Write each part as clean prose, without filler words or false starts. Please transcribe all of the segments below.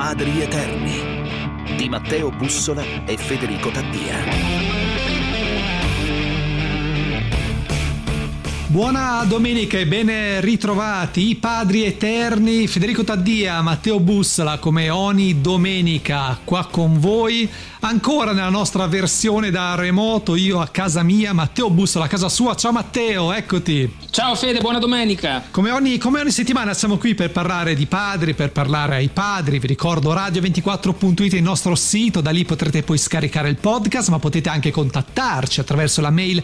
Padri Eterni di Matteo Bussola e Federico Taddia. Buona domenica e ben ritrovati i Padri Eterni, Federico Taddia, Matteo Bussola, come ogni domenica qua con voi, ancora nella nostra versione da remoto, io a casa mia, Matteo Bussola a casa sua. Ciao Matteo, eccoti. Ciao Fede, buona domenica. Come ogni settimana siamo qui per parlare di padri, per parlare ai padri. Vi ricordo radio24.it, il nostro sito, da lì potrete poi scaricare il podcast, ma potete anche contattarci attraverso la mail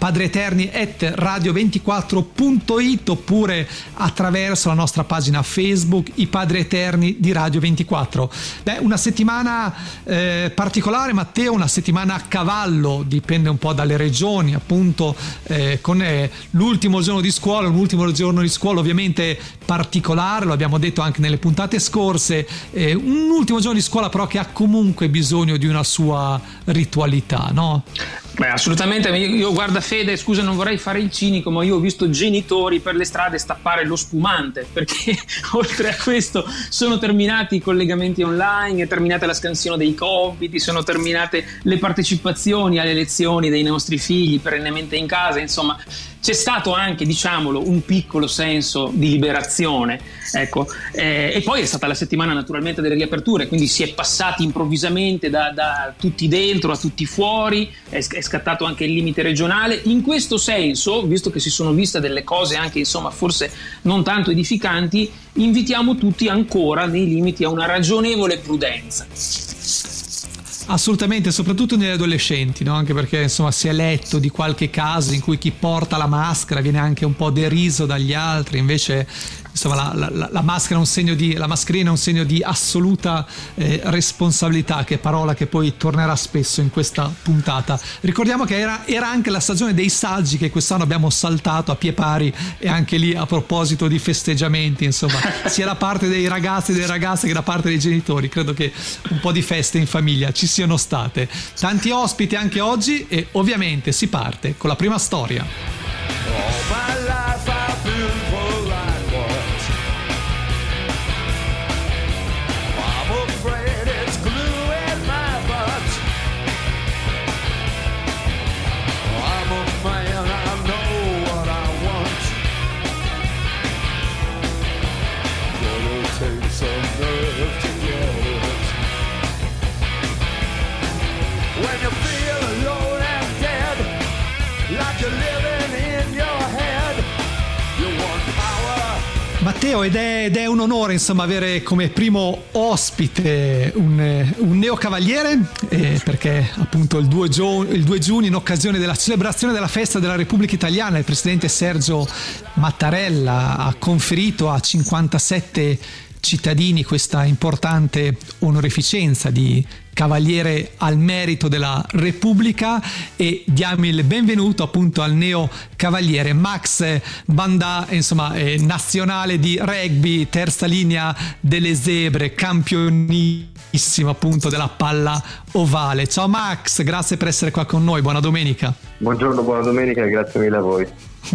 padreeterni@radio24.it oppure attraverso la nostra pagina Facebook, i Padri Eterni di Radio 24. Una settimana particolare, Matteo, una settimana a cavallo, dipende un po' dalle regioni, appunto, con l'ultimo giorno di scuola, ovviamente particolare, lo abbiamo detto anche nelle puntate scorse, un ultimo giorno di scuola però che ha comunque bisogno di una sua ritualità, no? Beh, assolutamente. Io guarda Fede, scusa, non vorrei fare il cinico, ma io ho visto genitori per le strade stappare lo spumante, perché oltre a questo sono terminati i collegamenti online, è terminata la scansione dei compiti, sono terminate le partecipazioni alle lezioni dei nostri figli perennemente in casa, insomma c'è stato anche, diciamolo, un piccolo senso di liberazione, ecco, e poi è stata la settimana naturalmente delle riaperture, quindi si è passati improvvisamente da tutti dentro a tutti fuori, è scattato anche il limite regionale. In questo senso, visto che si sono viste delle cose anche, insomma, forse non tanto edificanti, invitiamo tutti ancora nei limiti a una ragionevole prudenza. Assolutamente, soprattutto negli adolescenti, no? Anche perché insomma si è letto di qualche caso in cui chi porta la maschera viene anche un po' deriso dagli altri, invece insomma la maschera è un segno di, la mascherina è un segno di assoluta responsabilità, che è parola che poi tornerà spesso in questa puntata. Ricordiamo che era anche la stagione dei saggi che quest'anno abbiamo saltato a pie pari, e anche lì a proposito di festeggiamenti, insomma, sia da parte dei ragazzi e delle ragazze che da parte dei genitori, credo che un po' di feste in famiglia ci siano state. Tanti ospiti anche oggi e ovviamente si parte con la prima storia. Matteo, ed è un onore insomma avere come primo ospite un neocavaliere, perché appunto il 2 giugno, in occasione della celebrazione della festa della Repubblica Italiana, il presidente Sergio Mattarella ha conferito a 57 cittadini questa importante onorificenza di Cavaliere al Merito della Repubblica, e diamo il benvenuto appunto al neo cavaliere Max Bandà, insomma nazionale di rugby, terza linea delle zebre, campionissimo appunto della palla ovale. Ciao Max, grazie per essere qua con noi, buona domenica. Buongiorno, buona domenica e grazie mille a voi.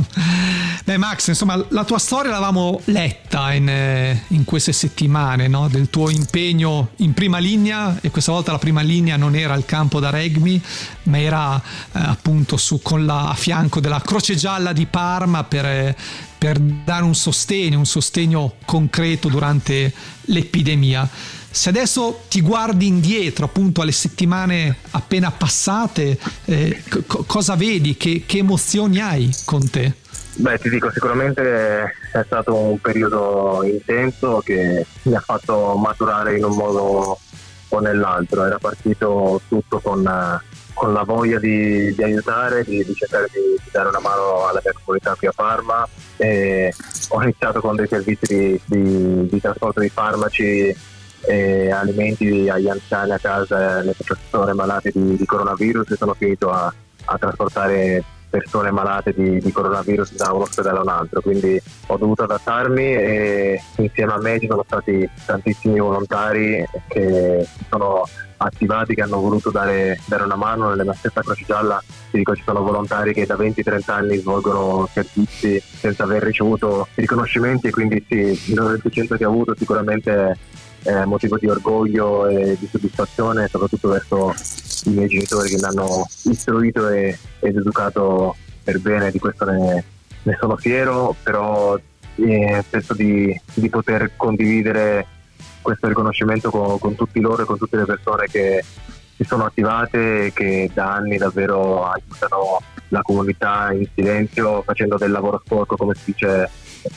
Beh Max, insomma la tua storia l'avevamo letta in queste settimane, no? Del tuo impegno in prima linea, e questa volta la prima linea non era il campo da rugby, ma era appunto a fianco della Croce Gialla di Parma per dare un sostegno concreto durante l'epidemia. Se adesso ti guardi indietro appunto alle settimane appena passate, cosa vedi? Che emozioni hai con te? Beh, ti dico, sicuramente è stato un periodo intenso che mi ha fatto maturare in un modo o nell'altro. Era partito tutto con la voglia di aiutare, di cercare di dare una mano alla mia comunità qui a Parma, e ho iniziato con dei servizi di trasporto di farmaci e alimenti agli anziani a casa, le persone malate di coronavirus, e sono finito a trasportare persone malate di coronavirus da un ospedale a un altro, quindi ho dovuto adattarmi, e insieme a me ci sono stati tantissimi volontari che si sono attivati, che hanno voluto dare una mano. Nella stessa Croce Gialla ti dico, ci sono volontari che da 20-30 anni svolgono servizi senza aver ricevuto riconoscimenti, e quindi sì, il 90% che ho avuto sicuramente motivo di orgoglio e di soddisfazione, soprattutto verso i miei genitori che mi hanno istruito ed educato per bene. Di questo ne sono fiero, però penso di poter condividere questo riconoscimento con tutti loro e con tutte le persone che si sono attivate e che da anni davvero aiutano la comunità in silenzio, facendo del lavoro sporco, come si dice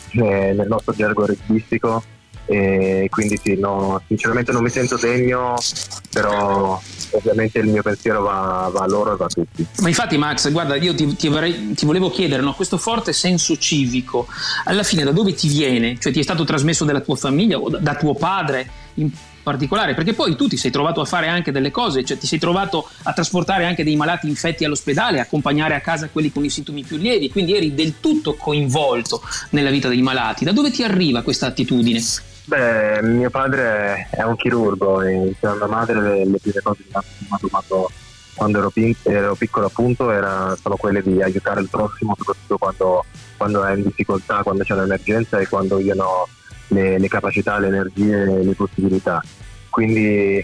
nel nostro gergo rugbistico. E quindi sì, no, sinceramente non mi sento degno, però ovviamente il mio pensiero va a loro e va a tutti. Ma infatti, Max, guarda, io ti volevo chiedere, no, questo forte senso civico alla fine da dove ti viene? Cioè, ti è stato trasmesso dalla tua famiglia o da tuo padre in particolare? Perché poi tu ti sei trovato a fare anche delle cose, cioè ti sei trovato a trasportare anche dei malati infetti all'ospedale, accompagnare a casa quelli con i sintomi più lievi, quindi eri del tutto coinvolto nella vita dei malati. Da dove ti arriva questa attitudine? Beh, mio padre è un chirurgo e insieme a mia madre le prime cose che mi hanno domato quando ero piccolo appunto sono quelle di aiutare il prossimo, soprattutto quando è in difficoltà, quando c'è un'emergenza e quando io non ho le capacità, le energie e le possibilità. Quindi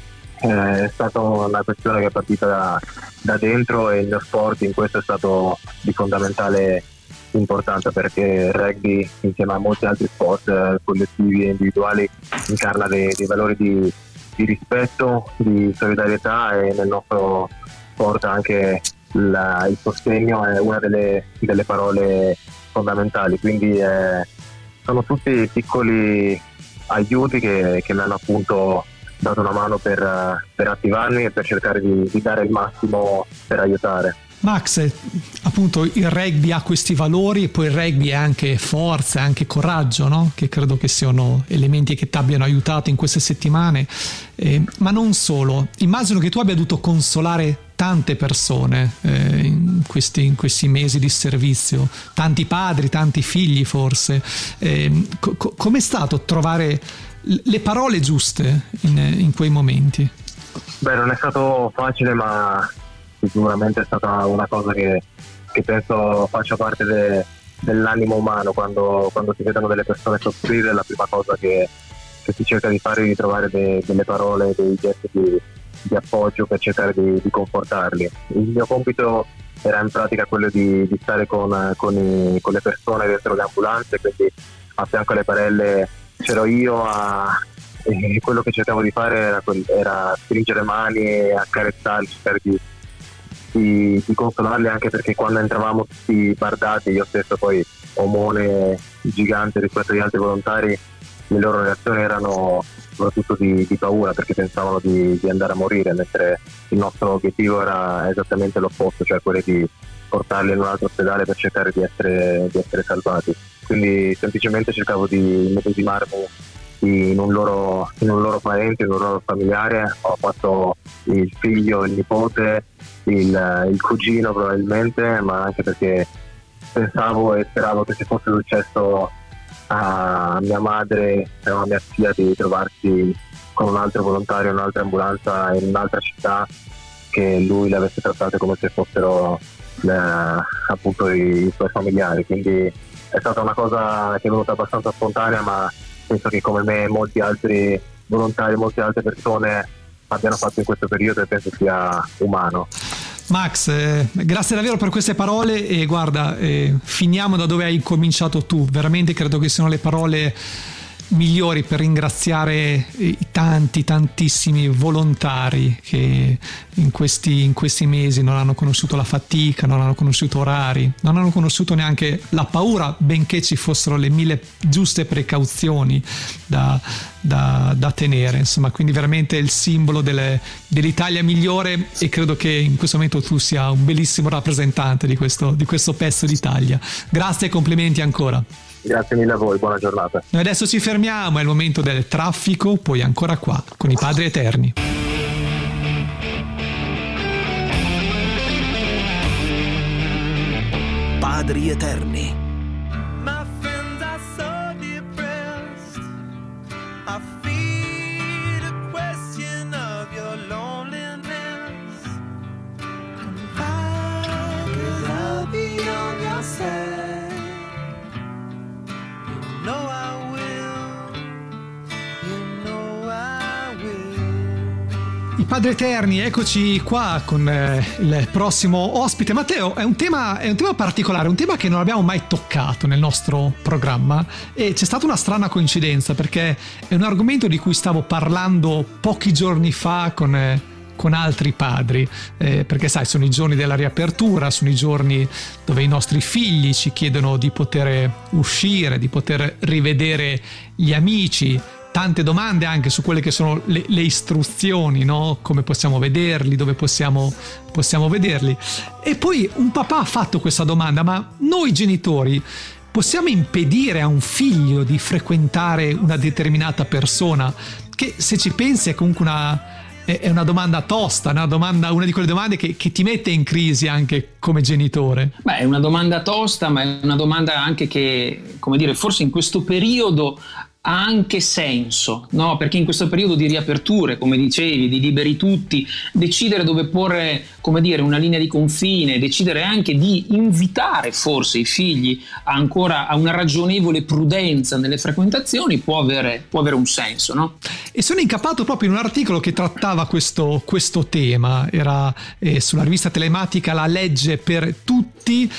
è stata una questione che è partita da dentro e il mio sport in questo è stato di fondamentale importanza, perché il rugby insieme a molti altri sport collettivi e individuali incarna dei valori di rispetto, di solidarietà, e nel nostro sport anche il sostegno è una delle parole fondamentali. Quindi sono tutti piccoli aiuti che mi hanno appunto dato una mano per attivarmi e per cercare di dare il massimo per aiutare. Max, appunto il rugby ha questi valori e poi il rugby è anche forza, è anche coraggio, no? Che credo che siano elementi che ti abbiano aiutato in queste settimane, ma non solo. Immagino che tu abbia dovuto consolare tante persone in questi mesi di servizio, tanti padri, tanti figli forse. Com'è stato trovare le parole giuste in quei momenti? Beh, non è stato facile, ma sicuramente è stata una cosa che penso faccia parte dell'animo umano. Quando si vedono delle persone soffrire, la prima cosa che si cerca di fare è di trovare delle parole, dei gesti di appoggio per cercare di confortarli. Il mio compito era in pratica quello di stare con le persone dentro le ambulanze, quindi a fianco alle barelle c'ero io e quello che cercavo di fare era stringere mani e accarezzarli, cercare di consolarli, anche perché quando entravamo tutti bardati, io stesso poi omone gigante rispetto agli altri volontari, le loro reazioni erano soprattutto di paura, perché pensavano di andare a morire, mentre il nostro obiettivo era esattamente l'opposto, cioè quello di portarli in un altro ospedale per cercare di essere salvati. Quindi semplicemente cercavo di medesimarmi in un loro parente, in un loro familiare. Ho fatto il figlio, il nipote, il cugino probabilmente, ma anche perché pensavo e speravo che se fosse successo a mia madre o a mia zia di trovarsi con un altro volontario in un'altra ambulanza in un'altra città, che lui le avesse trattate come se fossero appunto i suoi familiari. Quindi è stata una cosa che è venuta abbastanza spontanea, ma penso che come me molti altri volontari, molte altre persone abbiano fatto in questo periodo, e penso sia umano. Max, grazie davvero per queste parole, e guarda, finiamo da dove hai cominciato tu. Veramente credo che siano le parole migliori per ringraziare i tantissimi volontari che in questi mesi non hanno conosciuto la fatica, non hanno conosciuto orari, non hanno conosciuto neanche la paura, benché ci fossero le 1000 giuste precauzioni da tenere, insomma. Quindi veramente il simbolo dell'Italia migliore, e credo che in questo momento tu sia un bellissimo rappresentante di questo pezzo d'Italia. Grazie e complimenti ancora. Grazie mille a voi, buona giornata. Noi adesso ci fermiamo, è il momento del traffico, poi ancora qua con i Padri Eterni. Padri Eterni. My friends are so depressed. I fear the question of your loneliness. And I could I'll be on your side. You know I will. You know I I Padri Eterni, eccoci qua con il prossimo ospite. Matteo, è un tema particolare, un tema che non abbiamo mai toccato nel nostro programma, e c'è stata una strana coincidenza perché è un argomento di cui stavo parlando pochi giorni fa con altri padri, perché sai, sono i giorni della riapertura, sono i giorni dove i nostri figli ci chiedono di poter uscire, di poter rivedere gli amici. Tante domande anche su quelle che sono le istruzioni, no? Come possiamo vederli, dove possiamo vederli. E poi un papà ha fatto questa domanda: ma noi genitori possiamo impedire a un figlio di frequentare una determinata persona? Che, se ci pensi, è comunque una domanda tosta, una di quelle domande che ti mette in crisi anche come genitore. Beh, è una domanda tosta, ma è una domanda anche che, come dire, forse in questo periodo ha anche senso, no? Perché in questo periodo di riaperture, come dicevi, di liberi tutti, decidere dove porre, come dire, una linea di confine, decidere anche di invitare forse i figli ancora a una ragionevole prudenza nelle frequentazioni può avere un senso, no? E sono incappato proprio in un articolo che trattava questo tema, era sulla rivista telematica La Legge per Tutti,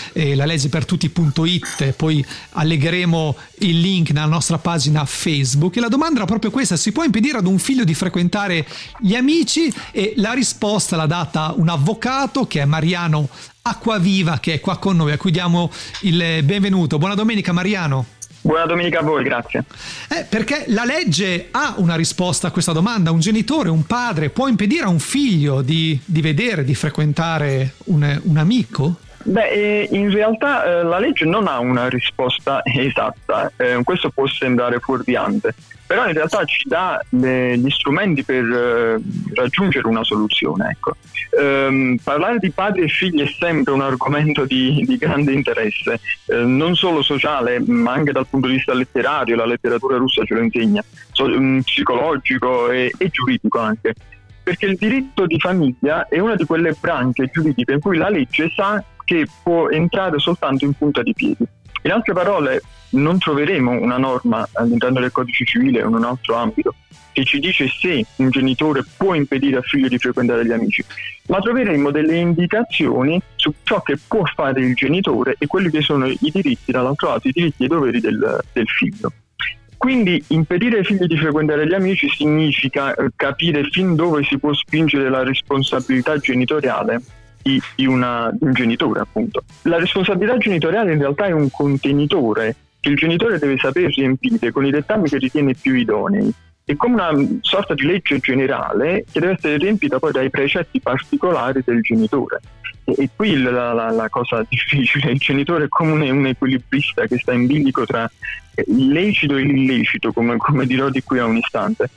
laleggepertutti.it, poi allegheremo il link nella nostra pagina Facebook, e la domanda era proprio questa: si può impedire ad un figlio di frequentare gli amici? E la risposta l'ha data un avvocato che è Mariano Acquaviva, che è qua con noi, a cui diamo il benvenuto. Buona domenica Mariano. Buona domenica a voi, grazie. Perché la legge ha una risposta a questa domanda. Un genitore, un padre può impedire a un figlio di vedere, di frequentare un amico? Beh, in realtà la legge non ha una risposta esatta, questo può sembrare fuorviante, però in realtà ci dà gli strumenti per raggiungere una soluzione, ecco. Parlare di padri e figli è sempre un argomento di grande interesse, non solo sociale ma anche dal punto di vista letterario. La letteratura russa ce lo insegna, psicologico e giuridico anche, perché il diritto di famiglia è una di quelle branche giuridiche in cui la legge sa che può entrare soltanto in punta di piedi. In altre parole, non troveremo una norma all'interno del codice civile o in un altro ambito che ci dice se un genitore può impedire al figlio di frequentare gli amici, ma troveremo delle indicazioni su ciò che può fare il genitore e quelli che sono i diritti, dall'altro lato, i diritti e i doveri del figlio. Quindi impedire ai figli di frequentare gli amici significa capire fin dove si può spingere la responsabilità genitoriale di un genitore, appunto. La responsabilità genitoriale in realtà è un contenitore che il genitore deve saper riempire con i dettami che ritiene più idonei. È come una sorta di legge generale che deve essere riempita poi dai precetti particolari del genitore. E qui la cosa difficile: il genitore è come un equilibrista che sta in bilico tra il lecito e l'illecito, come dirò di qui a un istante,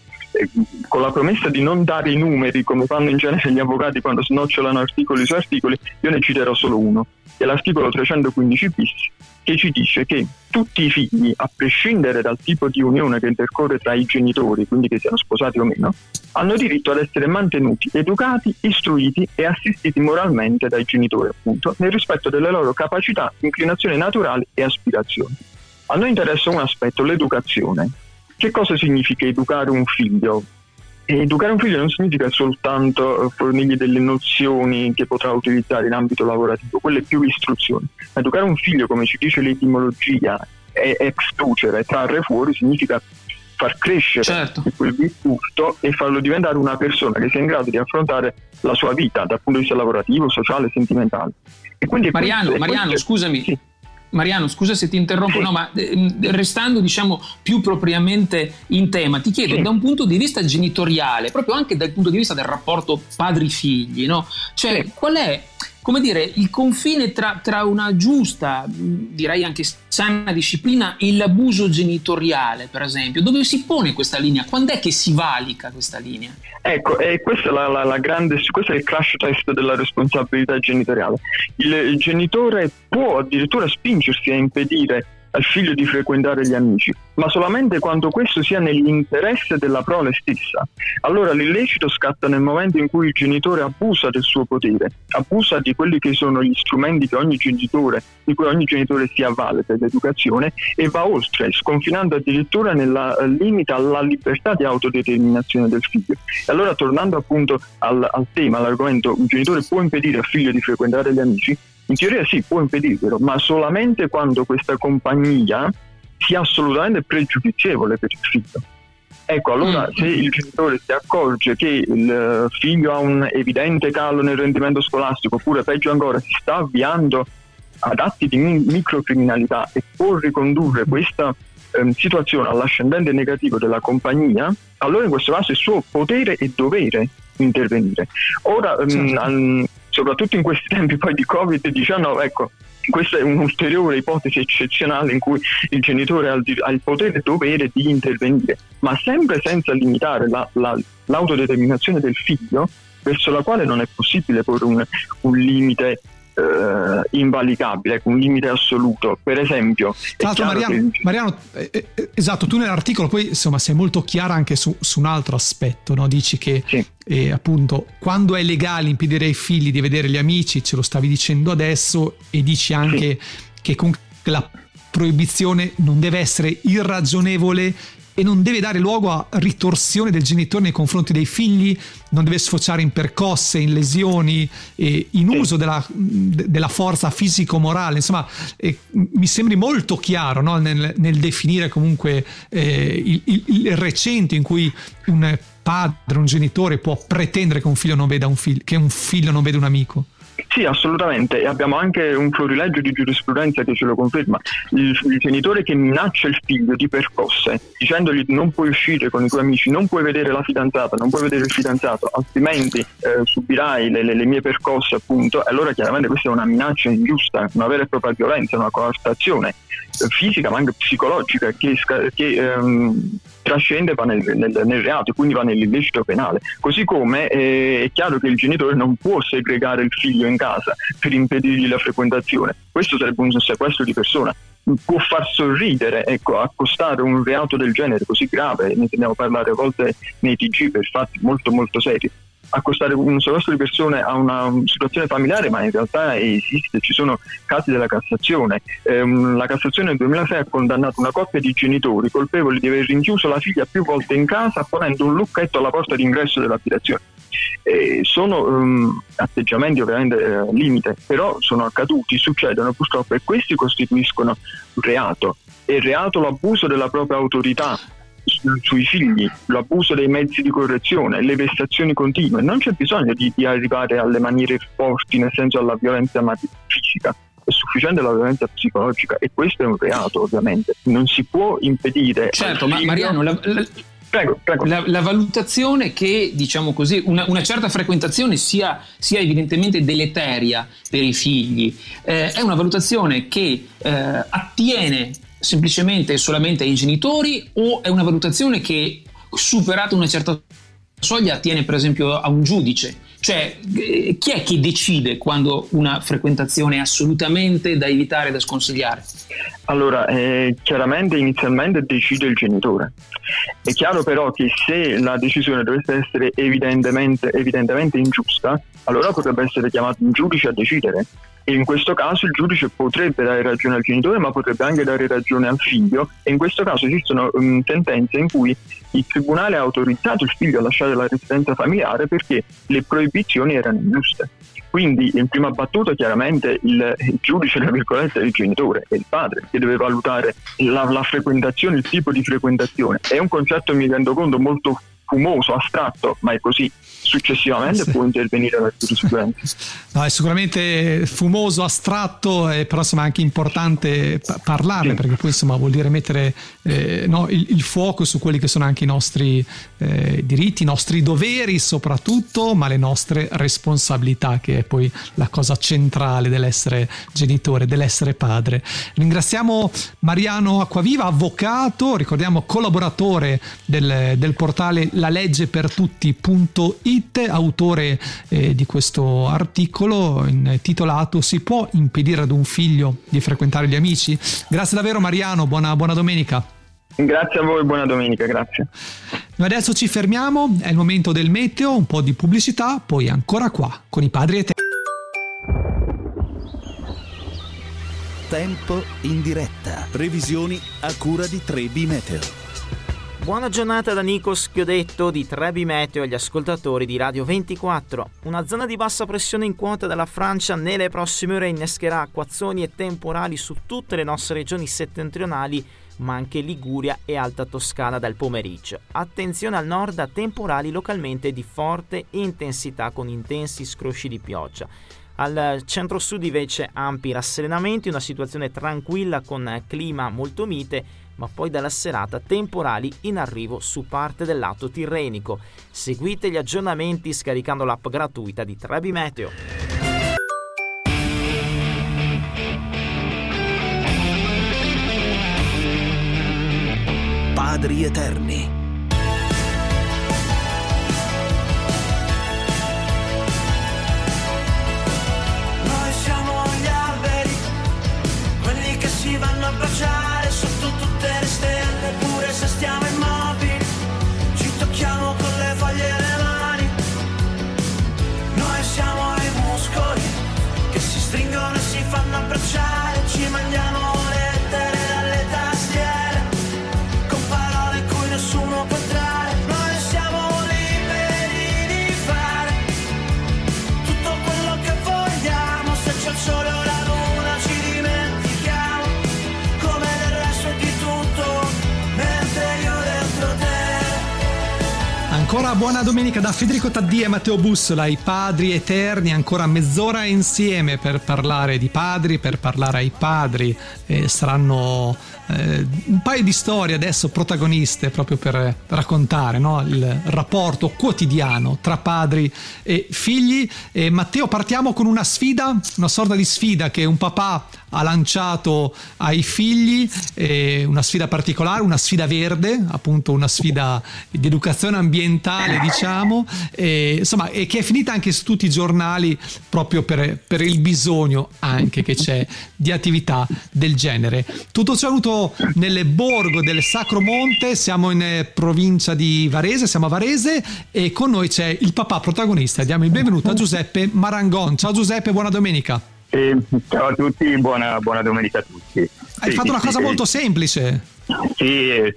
con la promessa di non dare i numeri come fanno in genere gli avvocati quando snocciolano articoli su articoli. Io ne citerò solo uno, che è l'articolo 315 bis, che ci dice che tutti i figli, a prescindere dal tipo di unione che intercorre tra i genitori, quindi che siano sposati o meno, hanno diritto ad essere mantenuti, educati, istruiti e assistiti moralmente dai genitori, appunto, nel rispetto delle loro capacità, inclinazioni naturali e aspirazioni. A noi interessa un aspetto: l'educazione. Che cosa significa educare un figlio? Educare un figlio non significa soltanto fornirgli delle nozioni che potrà utilizzare in ambito lavorativo, quelle più istruzioni. Educare un figlio, come ci dice l'etimologia, ex ducere, trarre fuori, significa far crescere, certo, quel vissuto e farlo diventare una persona che sia in grado di affrontare la sua vita dal punto di vista lavorativo, sociale, sentimentale. E quindi Mariano, scusami. Sì. Mariano, scusa se ti interrompo, sì. No, ma restando, diciamo, più propriamente in tema, ti chiedo, sì, da un punto di vista genitoriale, proprio anche dal punto di vista del rapporto padri-figli, no? Cioè, sì, qual è, come dire, il confine tra una giusta, direi anche sana disciplina e l'abuso genitoriale, per esempio? Dove si pone questa linea? Quando è che si valica questa linea? Ecco, questa è questo è il crash test della responsabilità genitoriale. Il genitore può addirittura spingersi a impedire al figlio di frequentare gli amici, ma solamente quando questo sia nell'interesse della prole stessa. Allora l'illecito scatta nel momento in cui il genitore abusa del suo potere, abusa di quelli che sono gli strumenti di cui ogni genitore si avvale per l'educazione, e va oltre, sconfinando addirittura nella limita alla libertà di autodeterminazione del figlio. E allora, tornando appunto al tema, all'argomento, un genitore può impedire al figlio di frequentare gli amici? In teoria sì, può impedirlo, ma solamente quando questa compagnia sia assolutamente pregiudizievole per il figlio. Ecco, allora se il genitore si accorge che il figlio ha un evidente calo nel rendimento scolastico, oppure peggio ancora si sta avviando ad atti di microcriminalità, e può ricondurre questa situazione all'ascendente negativo della compagnia, allora in questo caso è suo potere e dovere intervenire. Ora, soprattutto in questi tempi poi di Covid-19, ecco, questa è un'ulteriore ipotesi eccezionale in cui il genitore ha il potere e dovere di intervenire, ma sempre senza limitare l'autodeterminazione del figlio, verso la quale non è possibile porre un limite invalicabile, un limite assoluto. Per esempio, tra l'altro, Mariano, esatto, tu nell'articolo poi insomma sei molto chiara anche su un altro aspetto, no? Dici che sì, appunto quando è legale impedire ai figli di vedere gli amici, ce lo stavi dicendo adesso, e dici anche che la proibizione non deve essere irragionevole e non deve dare luogo a ritorsione del genitore nei confronti dei figli, non deve sfociare in percosse, in lesioni, in uso della forza fisico-morale. Insomma, mi sembri molto chiaro, no? nel definire comunque il recente in cui un padre, un genitore può pretendere che un figlio non veda un amico. Sì, assolutamente, e abbiamo anche un florileggio di giurisprudenza che ce lo conferma. Il genitore che minaccia il figlio di percosse, dicendogli non puoi uscire con i tuoi amici, non puoi vedere la fidanzata, non puoi vedere il fidanzato, altrimenti subirai le mie percosse, appunto. E allora chiaramente questa è una minaccia ingiusta, una vera e propria violenza, una coartazione fisica ma anche psicologica che trascende, va nel reato, quindi va nell'illecito penale. Così come è chiaro che il genitore non può segregare il figlio in casa per impedirgli la frequentazione. Questo sarebbe un sequestro di persona. Può far sorridere, ecco, accostare un reato del genere così grave, ne sentiamo parlare a volte nei TG per fatti molto molto seri, accostare un sequestro di persone a una situazione familiare, ma in realtà esiste, ci sono casi della Cassazione. La Cassazione nel 2006 ha condannato una coppia di genitori colpevoli di aver rinchiuso la figlia più volte in casa ponendo un lucchetto alla porta d'ingresso dell'abitazione. Sono atteggiamenti ovviamente limite, però sono accaduti, succedono purtroppo, e questi costituiscono reato. È reato l'abuso della propria autorità sui figli, l'abuso dei mezzi di correzione, le vessazioni continue. Non c'è bisogno di arrivare alle maniere forti, nel senso alla violenza fisica, è sufficiente la violenza psicologica, e questo è un reato, ovviamente. Non si può impedire. Certo, ma Mariano, Prego. La valutazione che, diciamo così, una certa frequentazione sia evidentemente deleteria per i figli, è una valutazione che attiene semplicemente e solamente ai genitori, o è una valutazione che, superata una certa soglia, attiene per esempio a un giudice? Cioè, chi è che decide quando una frequentazione è assolutamente da evitare, da sconsigliare? Allora, chiaramente inizialmente decide il genitore. È chiaro però che se la decisione dovesse essere evidentemente ingiusta, allora potrebbe essere chiamato un giudice a decidere. E in questo caso il giudice potrebbe dare ragione al genitore, ma potrebbe anche dare ragione al figlio, e in questo caso esistono sentenze in cui il tribunale ha autorizzato il figlio a lasciare la residenza familiare perché le proibizioni erano ingiuste. Quindi in prima battuta chiaramente il giudice, tra virgolette, è il genitore, è il padre che deve valutare la frequentazione, il tipo di frequentazione. È un concetto, mi rendo conto, molto fumoso, astratto, ma è così. Successivamente può intervenire la giurisprudenza. No, è sicuramente fumoso, astratto, però insomma anche importante parlarne, perché poi insomma vuol dire mettere il fuoco su quelli che sono anche i nostri diritti, i nostri doveri soprattutto, ma le nostre responsabilità, che è poi la cosa centrale dell'essere genitore, dell'essere padre. Ringraziamo Mariano Acquaviva, avvocato, ricordiamo collaboratore del portale laleggepertutti.it, autore di questo articolo intitolato "Si può impedire ad un figlio di frequentare gli amici?". Grazie davvero Mariano, buona domenica. Grazie a voi, buona domenica, grazie. Noi adesso ci fermiamo, è il momento del meteo, un po' di pubblicità, poi ancora qua con i Padri Eterni. Tempo in diretta. Previsioni a cura di Trebi Meteo. Buona giornata da Nico Schiodetto di Trebi Meteo e agli ascoltatori di Radio 24. Una zona di bassa pressione in quota dalla Francia nelle prossime ore innescherà acquazzoni e temporali su tutte le nostre regioni settentrionali, ma anche Liguria e Alta Toscana dal pomeriggio. Attenzione al nord a temporali localmente di forte intensità con intensi scrosci di pioggia. Al centro-sud invece ampi rasserenamenti, una situazione tranquilla con clima molto mite, ma poi dalla serata temporali in arrivo su parte del lato tirrenico. Seguite gli aggiornamenti scaricando l'app gratuita di Trebi Meteo. Padri Eterni. Noi siamo gli alberi, quelli che si vanno a baciare sotto tutte le stelle, pure se stiamo immobili, ci tocchiamo con le foglie e le mani. Noi siamo i muscoli che si stringono e si fanno abbracciare, ci mangiamo lettere dalle tastiere, con parole cui nessuno può entrare. Noi siamo liberi di fare tutto quello che vogliamo, se c'è il sole o la luna ci dimentichiamo, come del resto di tutto, mentre io dentro te. Ancora buona domenica da Federico Taddia e Matteo Bussola, i Padri Eterni, ancora mezz'ora insieme per parlare di padri, per parlare ai padri. Saranno un paio di storie adesso protagoniste proprio per raccontare, no? Il rapporto quotidiano tra padri e figli. Matteo, partiamo con una sfida, una sorta di sfida che un papà ha lanciato ai figli, una sfida particolare, una sfida verde, appunto una sfida di educazione ambientale, diciamo, insomma, e che è finita anche su tutti i giornali proprio per il bisogno anche che c'è di attività del genere. Tutto ciò è avuto nel borgo del Sacro Monte, siamo in provincia di Varese, siamo a Varese e con noi c'è il papà protagonista. Diamo il benvenuto a Giuseppe Marangon. Ciao Giuseppe, buona domenica. Ciao a tutti, buona domenica a tutti. Hai fatto una cosa molto semplice. Sì,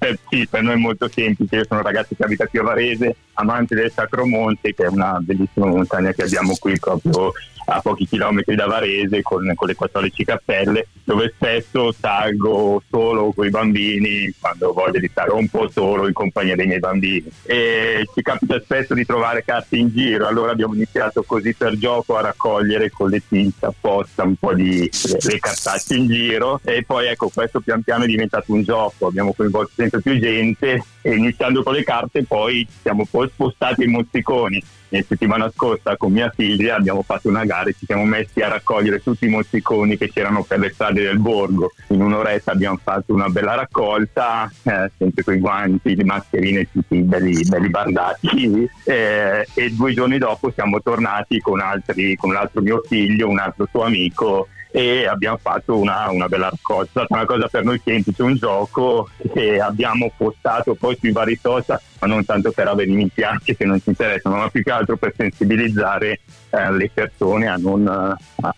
per noi è molto semplice. Io sono un ragazzo che abita qui a Varese, amante del Sacro Monte, che è una bellissima montagna che abbiamo qui proprio a pochi chilometri da Varese, con le 14 cappelle, dove spesso salgo solo con i bambini quando voglio di stare un po' solo in compagnia dei miei bambini, e ci capita spesso di trovare carte in giro. Allora abbiamo iniziato così per gioco a raccogliere con le tinta apposta un po' di le cartacce in giro, e poi ecco, questo pian piano è diventato un gioco. Abbiamo coinvolto sempre più gente e iniziando con le carte poi ci siamo poi spostati ai mozziconi. La settimana scorsa con mia figlia abbiamo fatto una gara e ci siamo messi a raccogliere tutti i mozziconi che c'erano per le strade del borgo. In un'oretta abbiamo fatto una bella raccolta, sempre con i guanti, le mascherine tutti belli bardati, e 2 giorni dopo siamo tornati con un altro mio figlio, un altro suo amico, e abbiamo fatto una bella raccolta. È stata una cosa per noi semplice, un gioco che abbiamo postato poi sui vari social, ma non tanto per avere mi piace che non ci interessano, ma più che altro per sensibilizzare le persone a non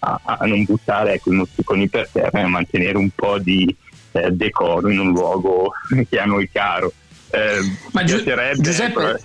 buttare, ecco, i mozziconi per terra, e a mantenere un po' di decoro in un luogo che a noi caro. Ma Giuseppe,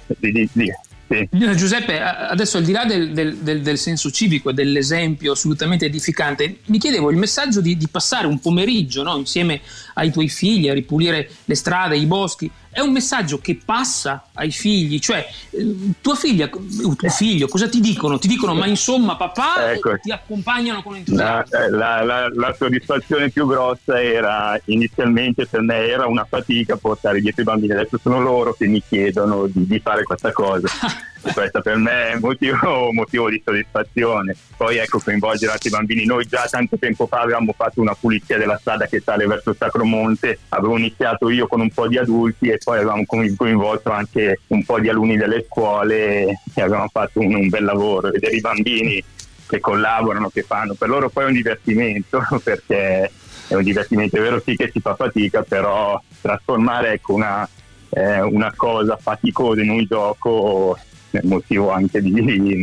sì. Giuseppe, adesso al di là del senso civico e dell'esempio assolutamente edificante, mi chiedevo il messaggio di passare un pomeriggio, no, insieme ai tuoi figli a ripulire le strade, i boschi, è un messaggio che passa ai figli, cioè tua figlia o tuo figlio cosa ti dicono? Ti dicono ma insomma papà, ecco, ti accompagnano con entusiasmo? La soddisfazione più grossa era, inizialmente per me era una fatica portare dietro i bambini, adesso sono loro che mi chiedono di fare questa cosa. Questo per me è motivo di soddisfazione. Poi ecco, coinvolgere altri bambini. Noi già tanto tempo fa avevamo fatto una pulizia della strada che sale verso Sacromonte, avevo iniziato io con un po' di adulti e poi avevamo coinvolto anche un po' di alunni delle scuole e avevamo fatto un bel lavoro. Vedere i bambini che collaborano, che fanno, per loro poi è un divertimento, perché è un divertimento, è vero sì che si fa fatica, però trasformare ecco una cosa faticosa in un gioco è motivo anche di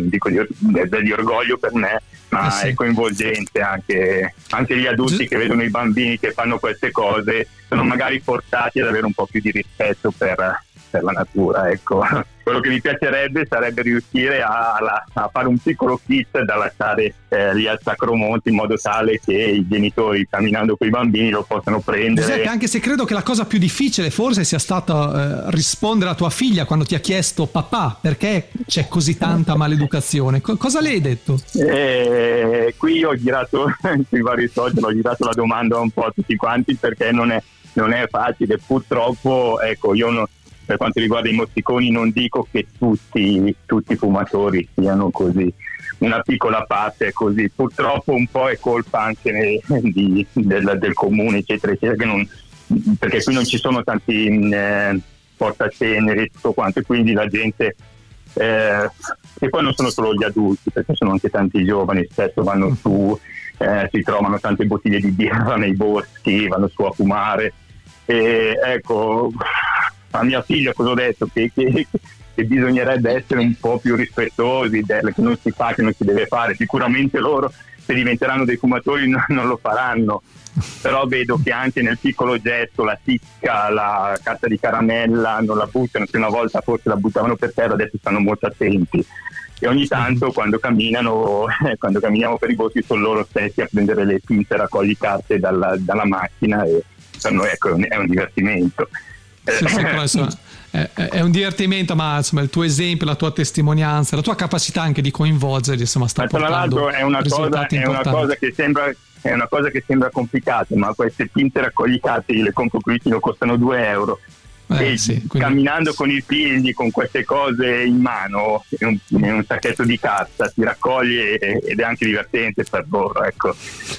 orgoglio per me, ma sì. È coinvolgente anche gli adulti che vedono i bambini che fanno queste cose, sono magari portati ad avere un po' più di rispetto per la natura, ecco. Quello che mi piacerebbe sarebbe riuscire a fare un piccolo kit da lasciare lì al Sacromonte, in modo tale che i genitori camminando con i bambini lo possano prendere. Giuseppe, anche se credo che la cosa più difficile forse sia stata rispondere a tua figlia quando ti ha chiesto papà perché c'è così tanta maleducazione, cosa le hai detto? Qui io ho girato sui vari social, ho girato la domanda un po' a tutti quanti, perché non è facile, purtroppo. Ecco, io per quanto riguarda i mozziconi non dico che tutti i fumatori siano così, una piccola parte è così, purtroppo un po' è colpa anche del comune, eccetera, eccetera, perché qui non ci sono tanti portaceneri e tutto quanto, e quindi la gente e poi non sono solo gli adulti, perché sono anche tanti giovani, spesso vanno su, si trovano tante bottiglie di birra nei boschi, vanno su a fumare, e ecco, a mia figlia cosa ho detto? Che bisognerebbe essere un po' più rispettosi, che non si fa, che non si deve fare. Sicuramente loro, se diventeranno dei fumatori, non lo faranno, però vedo che anche nel piccolo gesto, la ticca, la carta di caramella non la buttano, che una volta forse la buttavano per terra, adesso stanno molto attenti, e ogni tanto quando camminiamo per i boschi sono loro stessi a prendere le pinte, raccogli carte dalla macchina, e per noi ecco, è un divertimento. Sì, però, insomma, è un divertimento, ma insomma il tuo esempio, la tua testimonianza, la tua capacità anche di coinvolgere, insomma, sta portando risultati importanti. È una cosa che sembra complicata, ma queste pinte raccoglitate io le compro qui, costano 2 euro. E sì, quindi... camminando con i figli con queste cose in mano, in un sacchetto di carta, si raccoglie ed è anche divertente per loro, ecco.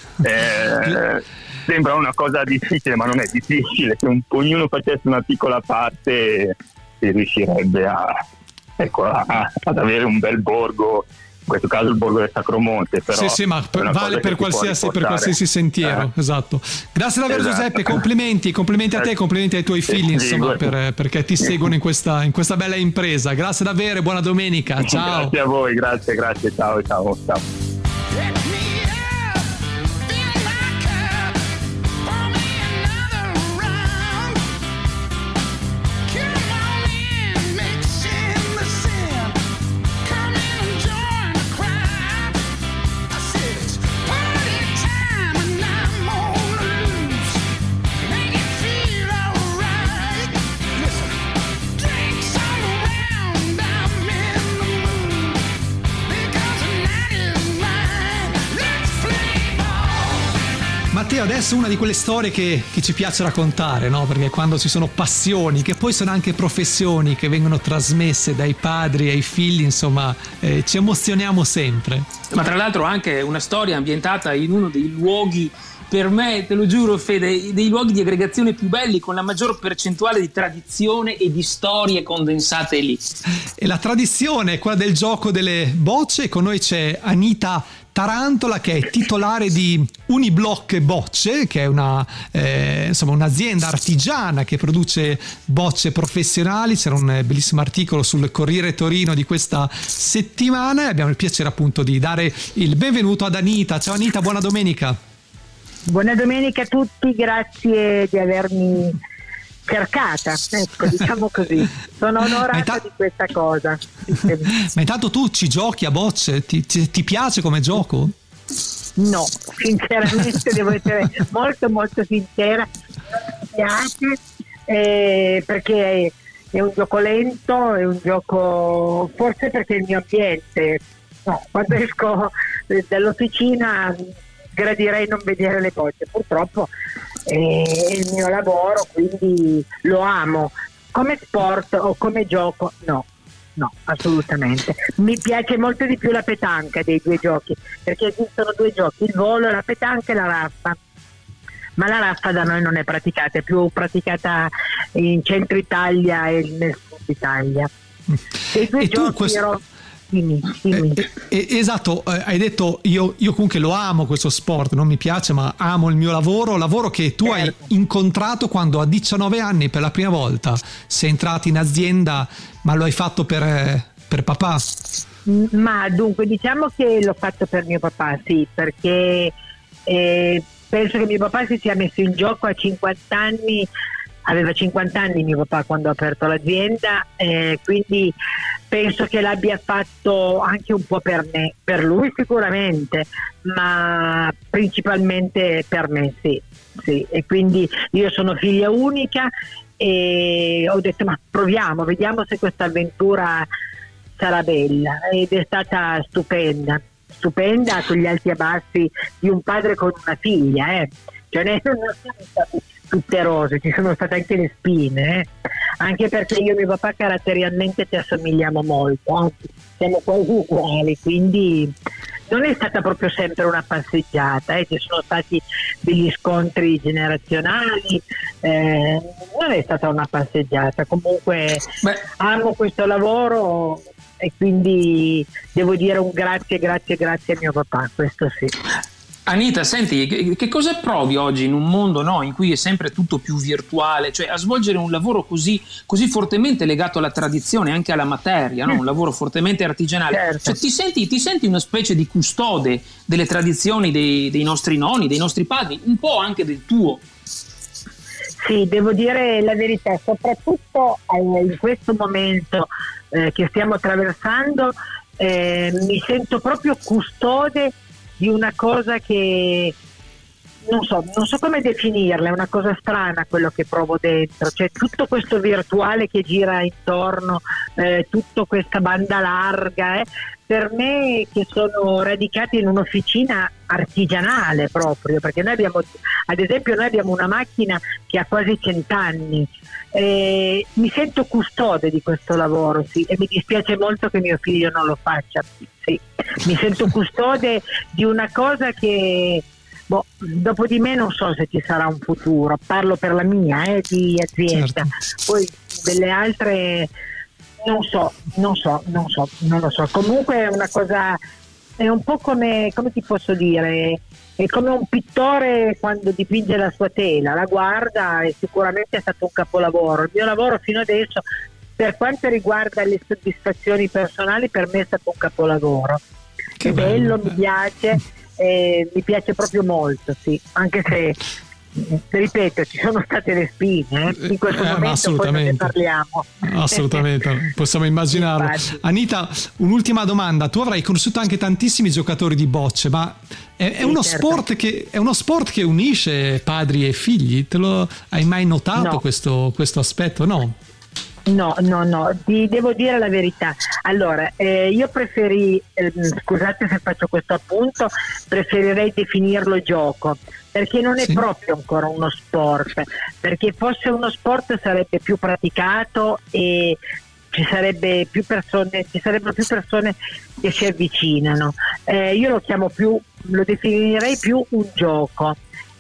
Sembra una cosa difficile, ma non è difficile. Se ognuno facesse una piccola parte, si riuscirebbe ad avere un bel borgo, in questo caso il borgo del Sacromonte. Però sì, ma vale per qualsiasi sentiero, esatto. Grazie davvero, esatto. Giuseppe, complimenti a te, complimenti ai tuoi figli, insomma, perché ti seguono in questa bella impresa. Grazie davvero e buona domenica, ciao. Grazie a voi, grazie, ciao. Matteo, adesso una di quelle storie che ci piace raccontare, no? Perché quando ci sono passioni, che poi sono anche professioni che vengono trasmesse dai padri ai figli, insomma, ci emozioniamo sempre. Ma tra l'altro anche una storia ambientata in uno dei luoghi, per me, te lo giuro Fede, dei luoghi di aggregazione più belli, con la maggior percentuale di tradizione e di storie condensate lì. E la tradizione è quella del gioco delle bocce. Con noi c'è Anita Tarantola, che è titolare di Uniblock Bocce, che è un'azienda artigiana che produce bocce professionali. C'era un bellissimo articolo sul Corriere Torino di questa settimana e abbiamo il piacere appunto di dare il benvenuto ad Anita. Ciao Anita, buona domenica. Buona domenica a tutti, grazie di avermi cercata, ecco, diciamo così. Sono onorata di questa cosa. Ma intanto tu ci giochi a bocce? Ti piace come gioco? No, sinceramente devo essere molto molto sincera, mi piace perché è un gioco lento, è un gioco, forse perché il mio ambiente, no, quando esco dall'officina gradirei non vedere le bocce, purtroppo è il mio lavoro, quindi lo amo. Come sport o come gioco no. no, assolutamente. Mi piace molto di più la petanca dei due giochi, perché esistono due giochi, il volo, la petanca e la raffa. Ma la raffa da noi non è praticata, è più praticata in centro Italia e nel sud Italia. E due giochi Dimmi. Esatto, hai detto io comunque lo amo questo sport, non mi piace ma amo il mio lavoro che tu hai incontrato quando a 19 anni per la prima volta sei entrato in azienda, ma lo hai fatto per papà? Ma dunque diciamo che l'ho fatto per mio papà, sì, perché penso che mio papà si sia messo in gioco a 50 anni. Aveva 50 anni mio papà quando ha aperto l'azienda, quindi penso che l'abbia fatto anche un po' per me, per lui sicuramente, ma principalmente per me, sì. E quindi io sono figlia unica e ho detto ma proviamo, vediamo se questa avventura sarà bella, ed è stata stupenda con gli alti e bassi di un padre con una figlia, cioè non sono stati tutte rose, ci sono state anche le spine, anche perché io e mio papà caratterialmente ti assomigliamo molto, anzi siamo quasi uguali, quindi non è stata proprio sempre una passeggiata, ci sono stati degli scontri generazionali, non è stata una passeggiata, comunque amo questo lavoro e quindi devo dire un grazie a mio papà, questo sì. Anita, senti, che cosa provi oggi in un mondo in cui è sempre tutto più virtuale, cioè a svolgere un lavoro così fortemente legato alla tradizione, anche alla materia, un lavoro fortemente artigianale? Certo. Cioè, ti senti una specie di custode delle tradizioni dei nostri nonni, dei nostri padri, un po' anche del tuo? Sì, devo dire la verità, soprattutto in questo momento che stiamo attraversando, mi sento proprio custode di una cosa che non so come definirla, è una cosa strana quello che provo dentro, cioè tutto questo virtuale che gira intorno, tutta questa banda larga, per me che sono radicati in un'officina artigianale proprio, perché noi abbiamo una macchina che ha quasi 100 anni, mi sento custode di questo lavoro, sì, e mi dispiace molto che mio figlio non lo faccia, sì. Mi sento custode di una cosa che dopo di me non so se ci sarà un futuro, parlo per la mia di azienda, certo. Poi delle altre non lo so, comunque è una cosa, è un po' come ti posso dire, è come un pittore quando dipinge la sua tela, la guarda e sicuramente è stato un capolavoro. Il mio lavoro fino adesso, per quanto riguarda le soddisfazioni personali, per me è stato un capolavoro. Che bello, mi piace proprio molto, sì, anche se ripeto, ci sono state le spine in questo momento, assolutamente. Poi ne parliamo. Assolutamente, possiamo immaginarlo. Infatti. Anita, un'ultima domanda: tu avrai conosciuto anche tantissimi giocatori di bocce, ma è uno sport che unisce padri e figli? Hai mai notato questo aspetto? No, ti devo dire la verità. Allora, io scusate se faccio questo appunto, preferirei definirlo gioco, perché non è proprio ancora uno sport, perché fosse uno sport sarebbe più praticato e ci sarebbero più persone che si avvicinano. Io lo definirei più un gioco.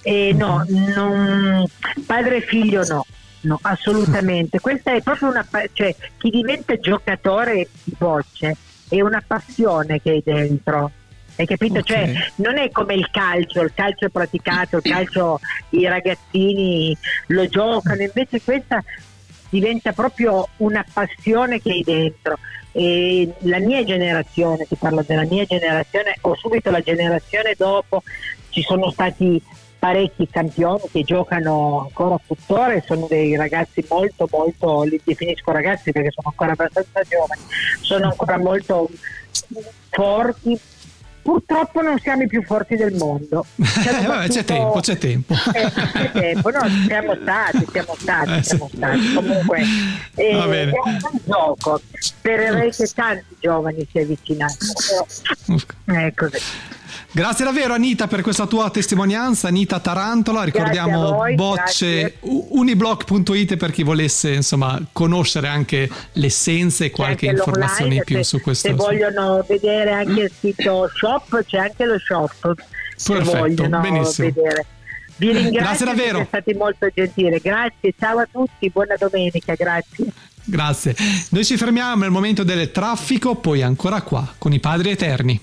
Padre e figlio no, assolutamente. Questa è proprio cioè chi diventa giocatore di bocce è una passione che hai dentro, hai capito? Okay. Cioè non è come il calcio è praticato, il calcio i ragazzini lo giocano, invece questa diventa proprio una passione che hai dentro. E la mia generazione, ti parlo della mia generazione, o subito la generazione dopo, ci sono stati parecchi campioni che giocano ancora tuttora e sono dei ragazzi molto molto, li definisco ragazzi perché sono ancora abbastanza giovani, sono ancora molto forti. Purtroppo non siamo i più forti del mondo. C'è tempo. No, siamo stati. Comunque è un gioco. Spererei che tanti giovani si avvicinassero. Così. Grazie davvero Anita per questa tua testimonianza. Anita Tarantola, ricordiamo voi, uniblog.it per chi volesse insomma conoscere anche l'essenza e qualche informazione in più su questo. Se vogliono vedere anche il sito shop, c'è anche lo shop. Perfetto, benissimo. Vedere. Vi ringrazio, grazie davvero. Siete stati molto gentili. Grazie, ciao a tutti, buona domenica, grazie. Noi ci fermiamo nel momento del traffico, poi ancora qua con i Padri Eterni.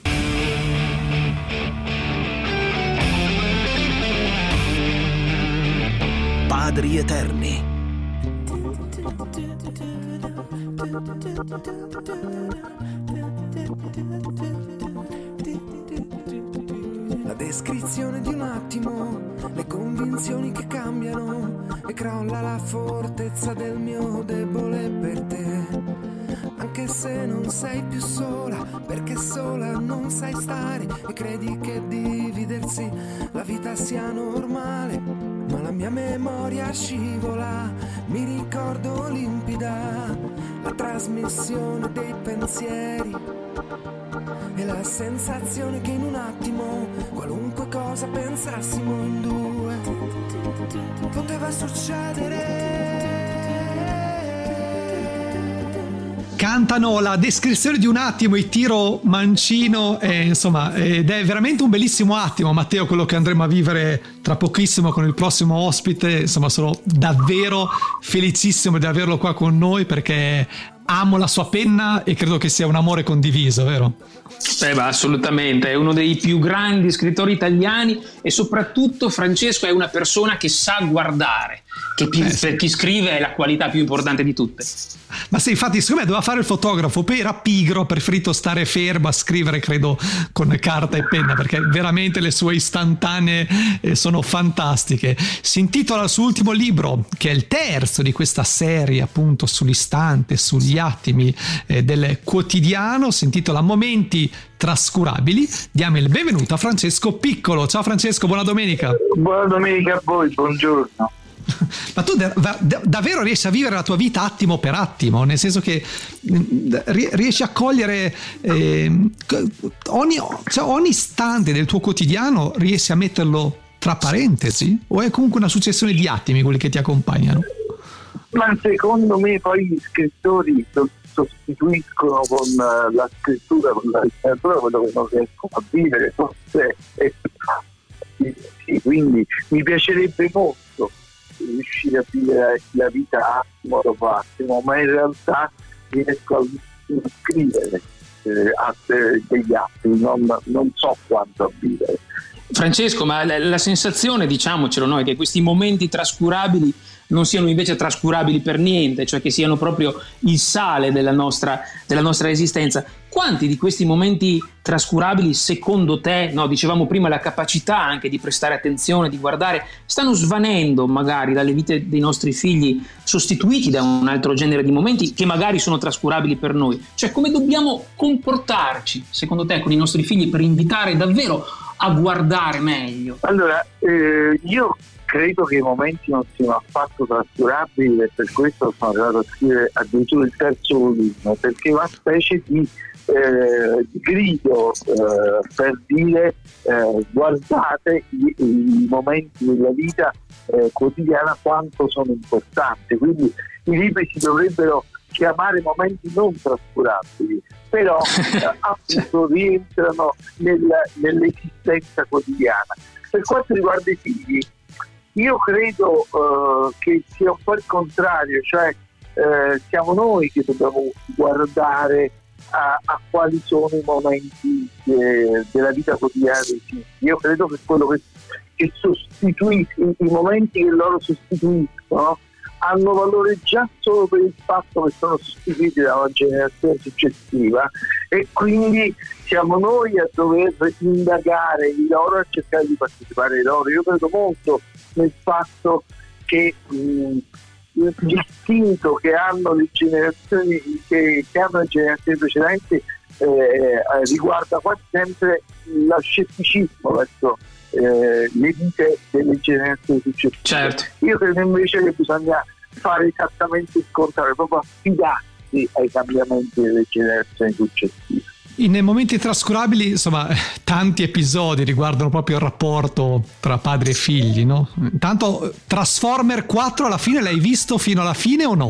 Padri Eterni. La descrizione di un attimo, le convinzioni che cambiano e crolla la fortezza del mio debole per te. Anche se non sei più sola, perché sola non sai stare e credi che dividersi la vita sia normale. Ma la mia memoria scivola, mi ricordo limpida la trasmissione dei pensieri e la sensazione che in un attimo qualunque cosa pensassimo in due poteva succedere. Cantano La descrizione di un attimo, i Tiro Mancino, insomma, ed è veramente un bellissimo attimo, Matteo, quello che andremo a vivere tra pochissimo con il prossimo ospite. Insomma, sono davvero felicissimo di averlo qua con noi perché amo la sua penna e credo che sia un amore condiviso, vero? Assolutamente, è uno dei più grandi scrittori italiani e soprattutto Francesco è una persona che sa guardare, che per chi scrive è la qualità più importante di tutte. Ma sì, infatti secondo me doveva fare il fotografo, poi era pigro, ha preferito stare fermo a scrivere, credo, con carta e penna, perché veramente le sue istantanee sono fantastiche. Si intitola il suo ultimo libro, che è il terzo di questa serie appunto sull'istante, sugli attimi del quotidiano, si intitola Momenti trascurabili. Diamo il benvenuto a Francesco Piccolo. Ciao Francesco, buona domenica. Buona domenica a voi, buongiorno. Ma tu davvero riesci a vivere la tua vita attimo per attimo, nel senso che riesci a cogliere ogni istante del tuo quotidiano, riesci a metterlo tra parentesi, o è comunque una successione di attimi quelli che ti accompagnano? Ma secondo me poi gli scrittori sostituiscono con la scrittura, con la letteratura, quello che non riescono a vivere, forse quindi mi piacerebbe molto riuscire a vivere la vita attimo dopo attimo, ma in realtà riesco a scrivere degli attimi, non so quanto a vivere. Francesco, ma la sensazione, diciamocelo noi, che questi momenti trascurabili non siano invece trascurabili per niente, cioè che siano proprio il sale della nostra esistenza. Quanti di questi momenti trascurabili secondo te, no, dicevamo prima la capacità anche di prestare attenzione, di guardare, stanno svanendo magari dalle vite dei nostri figli, sostituiti da un altro genere di momenti che magari sono trascurabili per noi? Cioè, come dobbiamo comportarci secondo te con i nostri figli per invitare davvero a guardare meglio? Allora, io credo che i momenti non siano affatto trascurabili e per questo sono arrivato a scrivere addirittura il terzo volume, perché è una specie di grido per dire guardate i momenti della vita quotidiana quanto sono importanti. Quindi i libri si dovrebbero chiamare momenti non trascurabili, però appunto rientrano nell'esistenza quotidiana. Per quanto riguarda i figli, io credo che sia un po' il contrario, cioè siamo noi che dobbiamo guardare a quali sono i momenti della vita quotidiana dei figli. Io credo che quello che sostituisce, i momenti che loro sostituiscono hanno valore già solo per il fatto che sono sostituiti da una generazione successiva, e quindi siamo noi a dover indagare di loro, a cercare di partecipare ai loro. Io credo molto nel fatto che l'istinto che hanno le generazioni che hanno le generazioni precedenti riguarda quasi sempre lo scetticismo verso le vite delle generazioni successive. Certo. Io credo invece che bisogna fare esattamente il contrario, proprio affidarsi ai cambiamenti delle generazioni successive. In Momenti Trascurabili, insomma, tanti episodi riguardano proprio il rapporto tra padri e figli, no? Intanto Transformer 4 alla fine l'hai visto fino alla fine o no?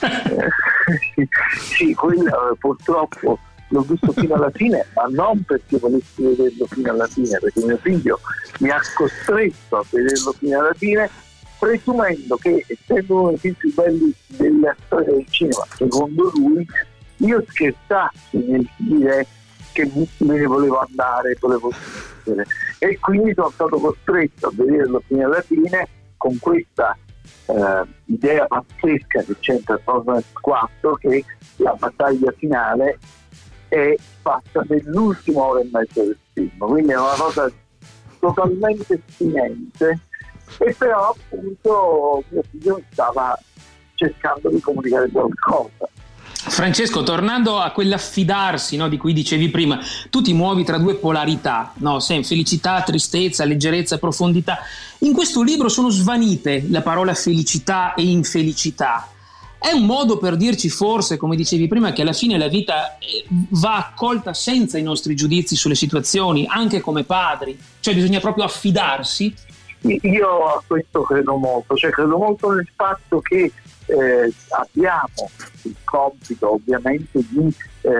Sì, quello purtroppo l'ho visto fino alla fine, ma non perché volessi vederlo fino alla fine, perché mio figlio mi ha costretto a vederlo fino alla fine, presumendo che, essendo uno dei film più belli della storia del cinema, secondo lui, io scherzassi nel dire che me ne volevo andare, volevo essere. E quindi sono stato costretto a vederlo fino alla fine con questa idea pazzesca che c'è in Transformers 4, che la battaglia finale è fatta nell'ultima ora e mezza del film, quindi è una cosa totalmente stinente, e però appunto mio figlio stava cercando di comunicare qualcosa. Francesco, tornando a quell'affidarsi, no, di cui dicevi prima, tu ti muovi tra due polarità, no? Felicità, tristezza, leggerezza, profondità. In questo libro sono svanite la parola felicità e infelicità. È un modo per dirci forse, come dicevi prima, che alla fine la vita va accolta senza i nostri giudizi sulle situazioni, anche come padri, cioè bisogna proprio affidarsi? Io a questo credo molto, cioè credo molto nel fatto che abbiamo il compito ovviamente di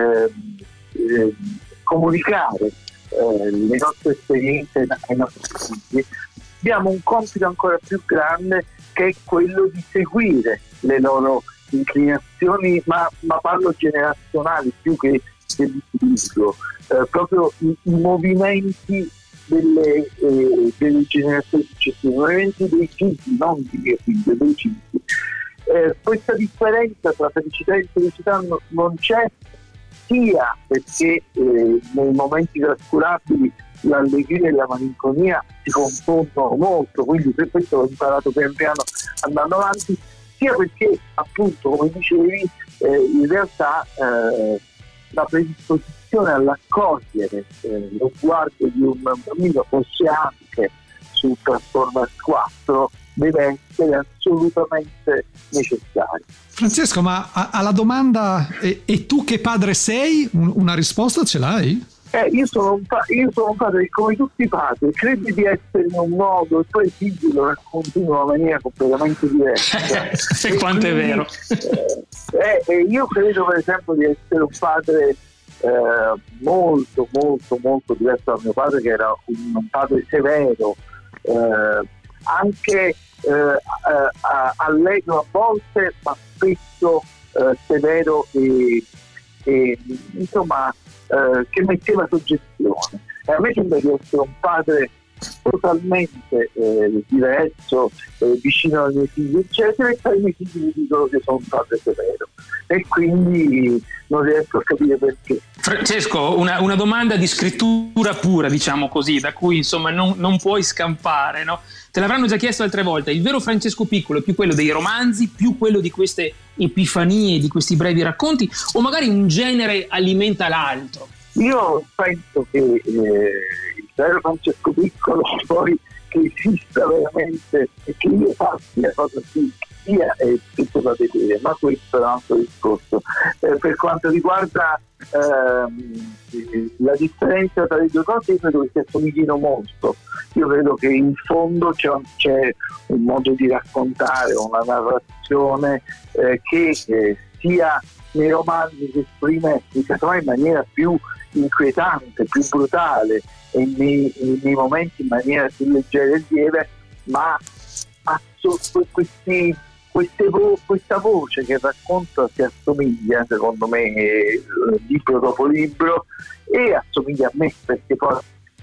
comunicare le nostre esperienze ai nostri figli. Abbiamo un compito ancora più grande, che è quello di seguire le loro inclinazioni, ma parlo generazionali più che dell'individuo, proprio i movimenti delle generazioni successive, i movimenti dei figli, non di mio figlio, dei figli. Questa differenza tra felicità e infelicità non c'è, sia perché nei momenti trascurabili l'allegria e la malinconia si confondono molto, quindi per questo l'ho imparato pian piano andando avanti, sia perché appunto, come dicevi, in realtà la predisposizione all'accogliere lo sguardo di un bambino, fosse anche su Transformers 4, deve essere assolutamente necessario. Francesco, ma alla domanda e tu che padre sei, una risposta ce l'hai? Io sono un padre che, come tutti i padri, crede di essere in un modo e poi i figli lo racconti in una maniera completamente diversa. E quanto quindi, è vero. Io credo per esempio di essere un padre molto molto molto diverso da mio padre, che era un padre severo, anche allegro a volte, ma spesso severo e insomma che metteva soggezione. A me sembra di essere un padre totalmente diverso, vicino ai miei figli eccetera, e poi i miei figli mi dicono che sono un padre severo, e quindi non riesco a capire perché. Francesco, una domanda di scrittura pura, diciamo così, da cui insomma non puoi scampare, no? Te l'avranno già chiesto altre volte: il vero Francesco Piccolo è più quello dei romanzi, più quello di queste epifanie, di questi brevi racconti, o magari un genere alimenta l'altro? Io penso che il vero Francesco Piccolo, poi che esista veramente e che io sappia cosa sia è tutto da vedere, ma questo è un altro discorso. Per quanto riguarda la differenza tra le due cose, io credo che si assomiglino molto. Io credo che in fondo c'è un modo di raccontare, una narrazione che sia nei romanzi si esprime in maniera più inquietante, più brutale, e nei momenti in maniera più leggera e lieve, ma questa voce che racconta si assomiglia, secondo me, libro dopo libro, e assomiglia a me, perché poi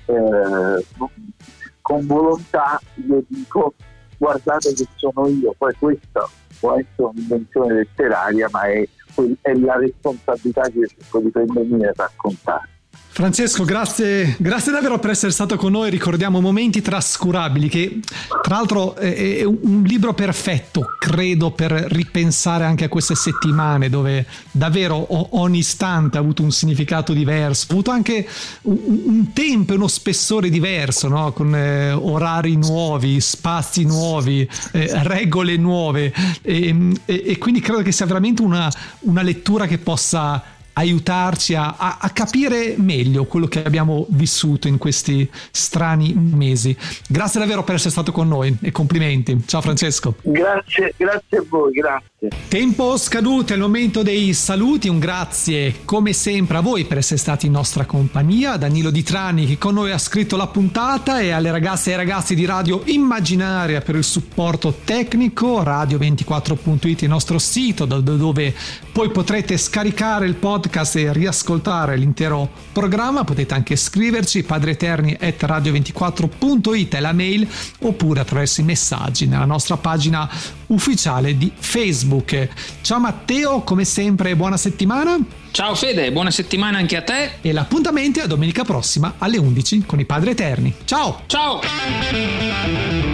con volontà io dico: guardate che sono io. Poi questa può essere un'invenzione letteraria, ma è la responsabilità che io cerco di prendermi nel raccontare. Francesco, grazie davvero per essere stato con noi. Ricordiamo Momenti Trascurabili, che tra l'altro è un libro perfetto, credo, per ripensare anche a queste settimane, dove davvero ogni istante ha avuto un significato diverso, ha avuto anche un tempo e uno spessore diverso, no? Con orari nuovi, spazi nuovi, regole nuove, e quindi credo che sia veramente una lettura che possa aiutarci a capire meglio quello che abbiamo vissuto in questi strani mesi. Grazie davvero per essere stato con noi e complimenti. Ciao Francesco. Grazie a voi, grazie. Tempo scaduto, è il momento dei saluti. Un grazie come sempre a voi per essere stati in nostra compagnia, Danilo Di Trani che con noi ha scritto la puntata, e alle ragazze e ai ragazzi di Radio Immaginaria per il supporto tecnico. Radio24.it, il nostro sito dove poi potrete scaricare il podcast e riascoltare l'intero programma. Potete anche scriverci padreeterni@radio24.it è la mail, oppure attraverso i messaggi nella nostra pagina ufficiale di Facebook. Ciao Matteo, come sempre buona settimana. Ciao Fede, buona settimana anche a te. E l'appuntamento è a domenica prossima alle 11 con i Padri Eterni. Ciao! Ciao!